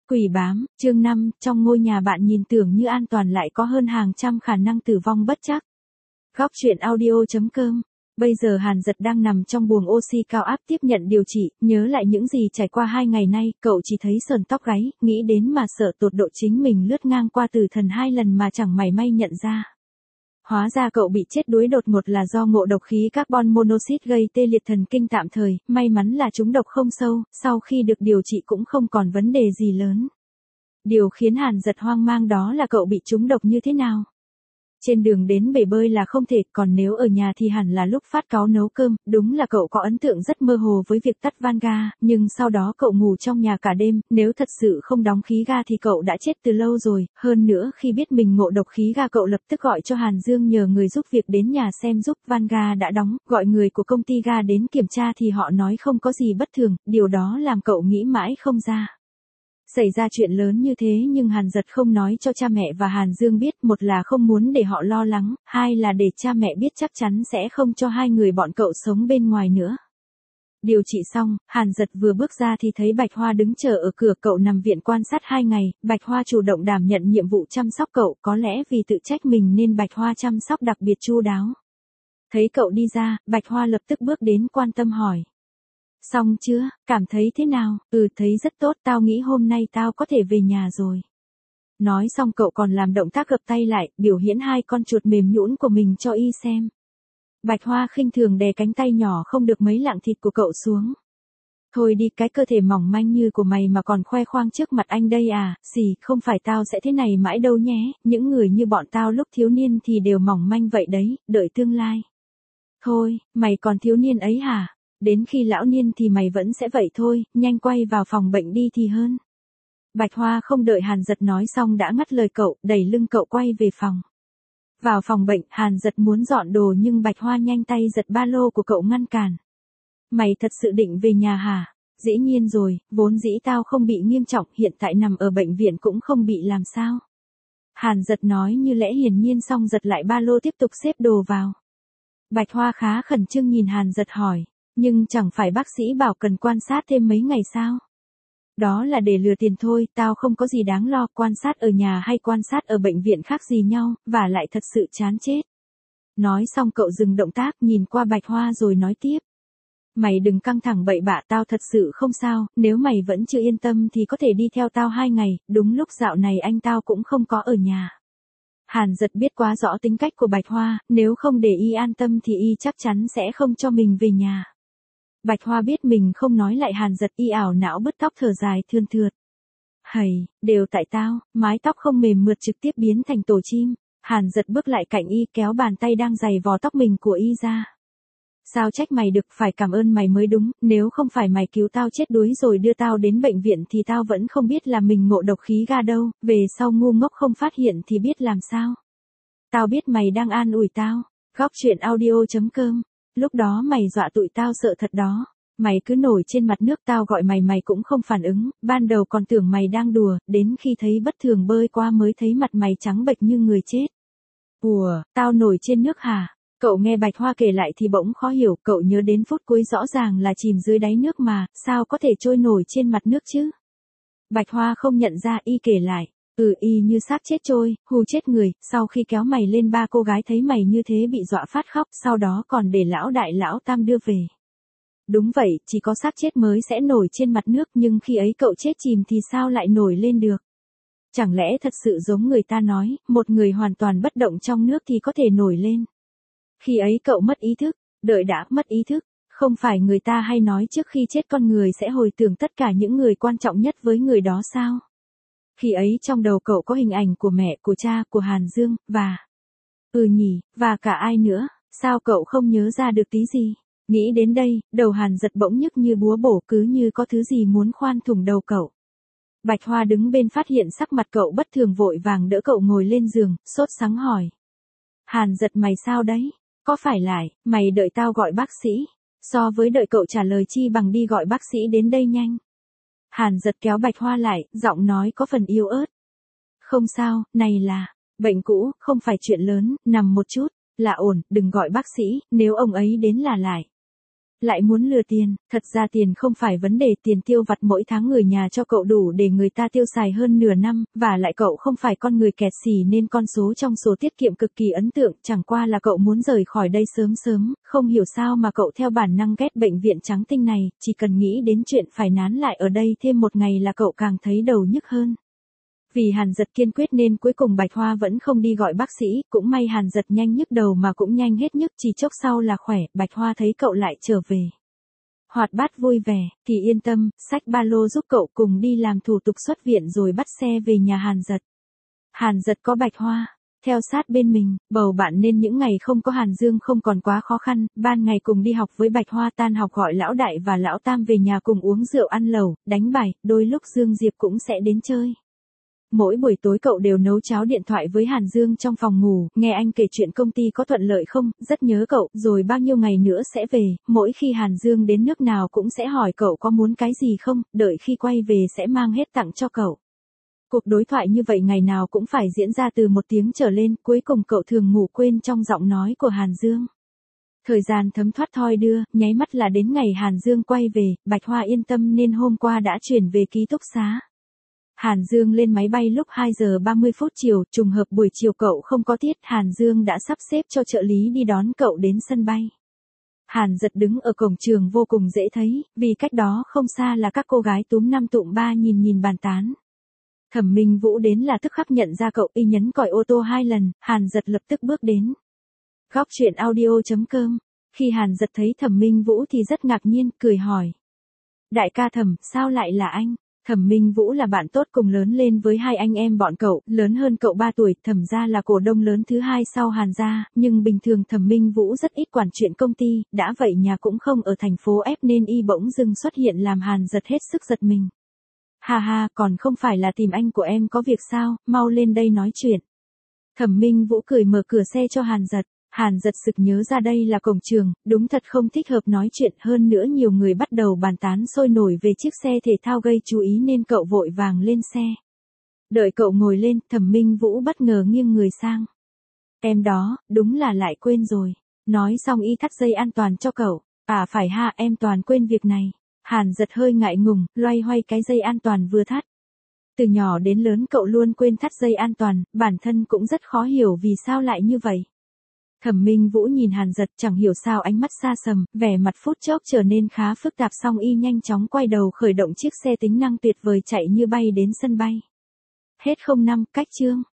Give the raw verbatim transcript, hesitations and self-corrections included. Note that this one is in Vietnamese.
Quỷ bám, chương năm, trong ngôi nhà bạn nhìn tưởng như an toàn lại có hơn hàng trăm khả năng tử vong bất trắc. Góc truyện audio.com. Bây giờ Hàn Dật đang nằm trong buồng oxy cao áp tiếp nhận điều trị, nhớ lại những gì trải qua hai ngày nay, cậu chỉ thấy sờn tóc gáy, nghĩ đến mà sợ tột độ chính mình lướt ngang qua tử thần hai lần mà chẳng mảy may nhận ra. Hóa ra cậu bị chết đuối đột ngột là do ngộ độc khí carbon monoxide gây tê liệt thần kinh tạm thời, may mắn là trúng độc không sâu, sau khi được điều trị cũng không còn vấn đề gì lớn. Điều khiến Hàn Dật hoang mang đó là cậu bị trúng độc như thế nào? Trên đường đến bể bơi là không thể, còn nếu ở nhà thì hẳn là lúc phát cáu nấu cơm, đúng là cậu có ấn tượng rất mơ hồ với việc tắt van ga, nhưng sau đó cậu ngủ trong nhà cả đêm, nếu thật sự không đóng khí ga thì cậu đã chết từ lâu rồi, hơn nữa khi biết mình ngộ độc khí ga cậu lập tức gọi cho Hàn Dương nhờ người giúp việc đến nhà xem giúp, van ga đã đóng, gọi người của công ty ga đến kiểm tra thì họ nói không có gì bất thường, điều đó làm cậu nghĩ mãi không ra. Xảy ra chuyện lớn như thế nhưng Hàn Dật không nói cho cha mẹ và Hàn Dương biết, một là không muốn để họ lo lắng, hai là để cha mẹ biết chắc chắn sẽ không cho hai người bọn cậu sống bên ngoài nữa. Điều trị xong, Hàn Dật vừa bước ra thì thấy Bạch Hoa đứng chờ ở cửa, cậu nằm viện quan sát hai ngày, Bạch Hoa chủ động đảm nhận nhiệm vụ chăm sóc cậu, có lẽ vì tự trách mình nên Bạch Hoa chăm sóc đặc biệt chu đáo. Thấy cậu đi ra, Bạch Hoa lập tức bước đến quan tâm hỏi. Xong chưa, cảm thấy thế nào? Ừ, thấy rất tốt, tao nghĩ hôm nay tao có thể về nhà rồi. Nói xong cậu còn làm động tác gập tay lại, biểu hiện hai con chuột mềm nhũn của mình cho y xem. Bạch Hoa khinh thường đè cánh tay nhỏ không được mấy lạng thịt của cậu xuống. Thôi đi, cái cơ thể mỏng manh như của mày mà còn khoe khoang trước mặt anh đây à, xì, không phải tao sẽ thế này mãi đâu nhé, những người như bọn tao lúc thiếu niên thì đều mỏng manh vậy đấy, đợi tương lai. Thôi, mày còn thiếu niên ấy hả? Đến khi lão niên thì mày vẫn sẽ vậy thôi, nhanh quay vào phòng bệnh đi thì hơn. Bạch Hoa không đợi Hàn Dật nói xong đã ngắt lời cậu, đẩy lưng cậu quay về phòng. Vào phòng bệnh, Hàn Dật muốn dọn đồ nhưng Bạch Hoa nhanh tay giật ba lô của cậu ngăn cản. Mày thật sự định về nhà hả? Dĩ nhiên rồi, vốn dĩ tao không bị nghiêm trọng, hiện tại nằm ở bệnh viện cũng không bị làm sao. Hàn Dật nói như lẽ hiển nhiên xong giật lại ba lô tiếp tục xếp đồ vào. Bạch Hoa khá khẩn trương nhìn Hàn Dật hỏi. Nhưng chẳng phải bác sĩ bảo cần quan sát thêm mấy ngày sao? Đó là để lừa tiền thôi, tao không có gì đáng lo, quan sát ở nhà hay quan sát ở bệnh viện khác gì nhau, và lại thật sự chán chết. Nói xong cậu dừng động tác nhìn qua Bạch Hoa rồi nói tiếp. Mày đừng căng thẳng bậy bạ, tao thật sự không sao, nếu mày vẫn chưa yên tâm thì có thể đi theo tao hai ngày, đúng lúc dạo này anh tao cũng không có ở nhà. Hàn Dật biết quá rõ tính cách của Bạch Hoa, nếu không để y an tâm thì y chắc chắn sẽ không cho mình về nhà. Bạch Hoa biết mình không nói lại Hàn Dật, y ảo não bứt tóc thở dài thườn thượt. Hầy, đều tại tao, mái tóc không mềm mượt trực tiếp biến thành tổ chim. Hàn Dật bước lại cạnh y kéo bàn tay đang giày vò tóc mình của y ra. Sao trách mày được, phải cảm ơn mày mới đúng, nếu không phải mày cứu tao chết đuối rồi đưa tao đến bệnh viện thì tao vẫn không biết là mình ngộ độc khí ga đâu, về sau ngu ngốc không phát hiện thì biết làm sao. Tao biết mày đang an ủi tao. Góc truyện audio.com. Lúc đó mày dọa tụi tao sợ thật đó. Mày cứ nổi trên mặt nước, tao gọi mày mày cũng không phản ứng, ban đầu còn tưởng mày đang đùa, đến khi thấy bất thường bơi qua mới thấy mặt mày trắng bệch như người chết. Ủa, tao nổi trên nước hả? Cậu nghe Bạch Hoa kể lại thì bỗng khó hiểu, cậu nhớ đến phút cuối rõ ràng là chìm dưới đáy nước mà, sao có thể trôi nổi trên mặt nước chứ? Bạch Hoa không nhận ra, y kể lại. Ừ, y như xác chết trôi, hù chết người, sau khi kéo mày lên ba cô gái thấy mày như thế bị dọa phát khóc, sau đó còn để lão đại lão tam đưa về. Đúng vậy, chỉ có xác chết mới sẽ nổi trên mặt nước, nhưng khi ấy cậu chết chìm thì sao lại nổi lên được? Chẳng lẽ thật sự giống người ta nói, một người hoàn toàn bất động trong nước thì có thể nổi lên? Khi ấy cậu mất ý thức, đợi đã mất ý thức, không phải người ta hay nói trước khi chết con người sẽ hồi tưởng tất cả những người quan trọng nhất với người đó sao? Khi ấy trong đầu cậu có hình ảnh của mẹ, của cha, của Hàn Dương, và... Ừ nhỉ, và cả ai nữa, sao cậu không nhớ ra được tí gì? Nghĩ đến đây, đầu Hàn Dật bỗng nhức như búa bổ, cứ như có thứ gì muốn khoan thủng đầu cậu. Bạch Hoa đứng bên phát hiện sắc mặt cậu bất thường vội vàng đỡ cậu ngồi lên giường, sốt sắng hỏi. Hàn Dật mày sao đấy? Có phải lại, mày đợi tao gọi bác sĩ? So với đợi cậu trả lời chi bằng đi gọi bác sĩ đến đây nhanh. Hàn Dật kéo Bạch Hoa lại, giọng nói có phần yếu ớt. Không sao, này là bệnh cũ, không phải chuyện lớn, nằm một chút là ổn, đừng gọi bác sĩ, nếu ông ấy đến là lại. Lại muốn lừa tiền, thật ra tiền không phải vấn đề, tiền tiêu vặt mỗi tháng người nhà cho cậu đủ để người ta tiêu xài hơn nửa năm, và lại cậu không phải con người kẹt xì nên con số trong sổ tiết kiệm cực kỳ ấn tượng, chẳng qua là cậu muốn rời khỏi đây sớm sớm, không hiểu sao mà cậu theo bản năng ghét bệnh viện trắng tinh này, chỉ cần nghĩ đến chuyện phải nán lại ở đây thêm một ngày là cậu càng thấy đầu nhức hơn. Vì Hàn Dật kiên quyết nên cuối cùng Bạch Hoa vẫn không đi gọi bác sĩ, cũng may Hàn Dật nhanh nhức đầu mà cũng nhanh hết nhức, chỉ chốc sau là khỏe. Bạch Hoa thấy cậu lại trở về hoạt bát vui vẻ, thì yên tâm, xách ba lô giúp cậu cùng đi làm thủ tục xuất viện rồi bắt xe về nhà Hàn Dật. Hàn Dật có Bạch Hoa theo sát bên mình, bầu bạn nên những ngày không có Hàn Dương không còn quá khó khăn, ban ngày cùng đi học với Bạch Hoa, tan học gọi lão đại và lão tam về nhà cùng uống rượu ăn lẩu, đánh bài, đôi lúc Dương Diệp cũng sẽ đến chơi. Mỗi buổi tối cậu đều nấu cháo điện thoại với Hàn Dương trong phòng ngủ, nghe anh kể chuyện công ty có thuận lợi không, rất nhớ cậu, rồi bao nhiêu ngày nữa sẽ về, mỗi khi Hàn Dương đến nước nào cũng sẽ hỏi cậu có muốn cái gì không, đợi khi quay về sẽ mang hết tặng cho cậu. Cuộc đối thoại như vậy ngày nào cũng phải diễn ra từ một tiếng trở lên, cuối cùng cậu thường ngủ quên trong giọng nói của Hàn Dương. Thời gian thấm thoát thoi đưa, nháy mắt là đến ngày Hàn Dương quay về, Bạch Hoa yên tâm nên hôm qua đã chuyển về ký túc xá. Hàn Dương lên máy bay lúc hai giờ ba mươi phút chiều, trùng hợp buổi chiều cậu không có tiết, Hàn Dương đã sắp xếp cho trợ lý đi đón cậu đến sân bay. Hàn Dật đứng ở cổng trường vô cùng dễ thấy, vì cách đó không xa là các cô gái túm năm tụm ba nhìn nhìn bàn tán. Thẩm Minh Vũ đến là tức khắc nhận ra cậu, y nhấn còi ô tô hai lần, Hàn Dật lập tức bước đến. Góc truyện audio chấm com. Khi Hàn Dật thấy Thẩm Minh Vũ thì rất ngạc nhiên, cười hỏi. Đại ca Thẩm, sao lại là anh? Thẩm Minh Vũ là bạn tốt cùng lớn lên với hai anh em bọn cậu, lớn hơn cậu ba tuổi, Thẩm gia là cổ đông lớn thứ hai sau Hàn gia, nhưng bình thường Thẩm Minh Vũ rất ít quản chuyện công ty, đã vậy nhà cũng không ở thành phố F nên y bỗng dưng xuất hiện làm Hàn Dật hết sức giật mình. Ha ha, còn không phải là tìm anh của em có việc sao, mau lên đây nói chuyện. Thẩm Minh Vũ cười mở cửa xe cho Hàn Dật. Hàn Dật sực nhớ ra đây là cổng trường, đúng thật không thích hợp nói chuyện, hơn nữa nhiều người bắt đầu bàn tán sôi nổi về chiếc xe thể thao gây chú ý nên cậu vội vàng lên xe. Đợi cậu ngồi lên, Thẩm Minh Vũ bất ngờ nghiêng người sang. Em đó, đúng là lại quên rồi. Nói xong y thắt dây an toàn cho cậu. À phải ha, em toàn quên việc này. Hàn Dật hơi ngại ngùng, loay hoay cái dây an toàn vừa thắt. Từ nhỏ đến lớn cậu luôn quên thắt dây an toàn, bản thân cũng rất khó hiểu vì sao lại như vậy. Thẩm Minh Vũ nhìn Hàn Dật chẳng hiểu sao ánh mắt xa sầm, vẻ mặt phút chốc trở nên khá phức tạp, xong y nhanh chóng quay đầu khởi động chiếc xe tính năng tuyệt vời chạy như bay đến sân bay. Hết không năm, cách chương.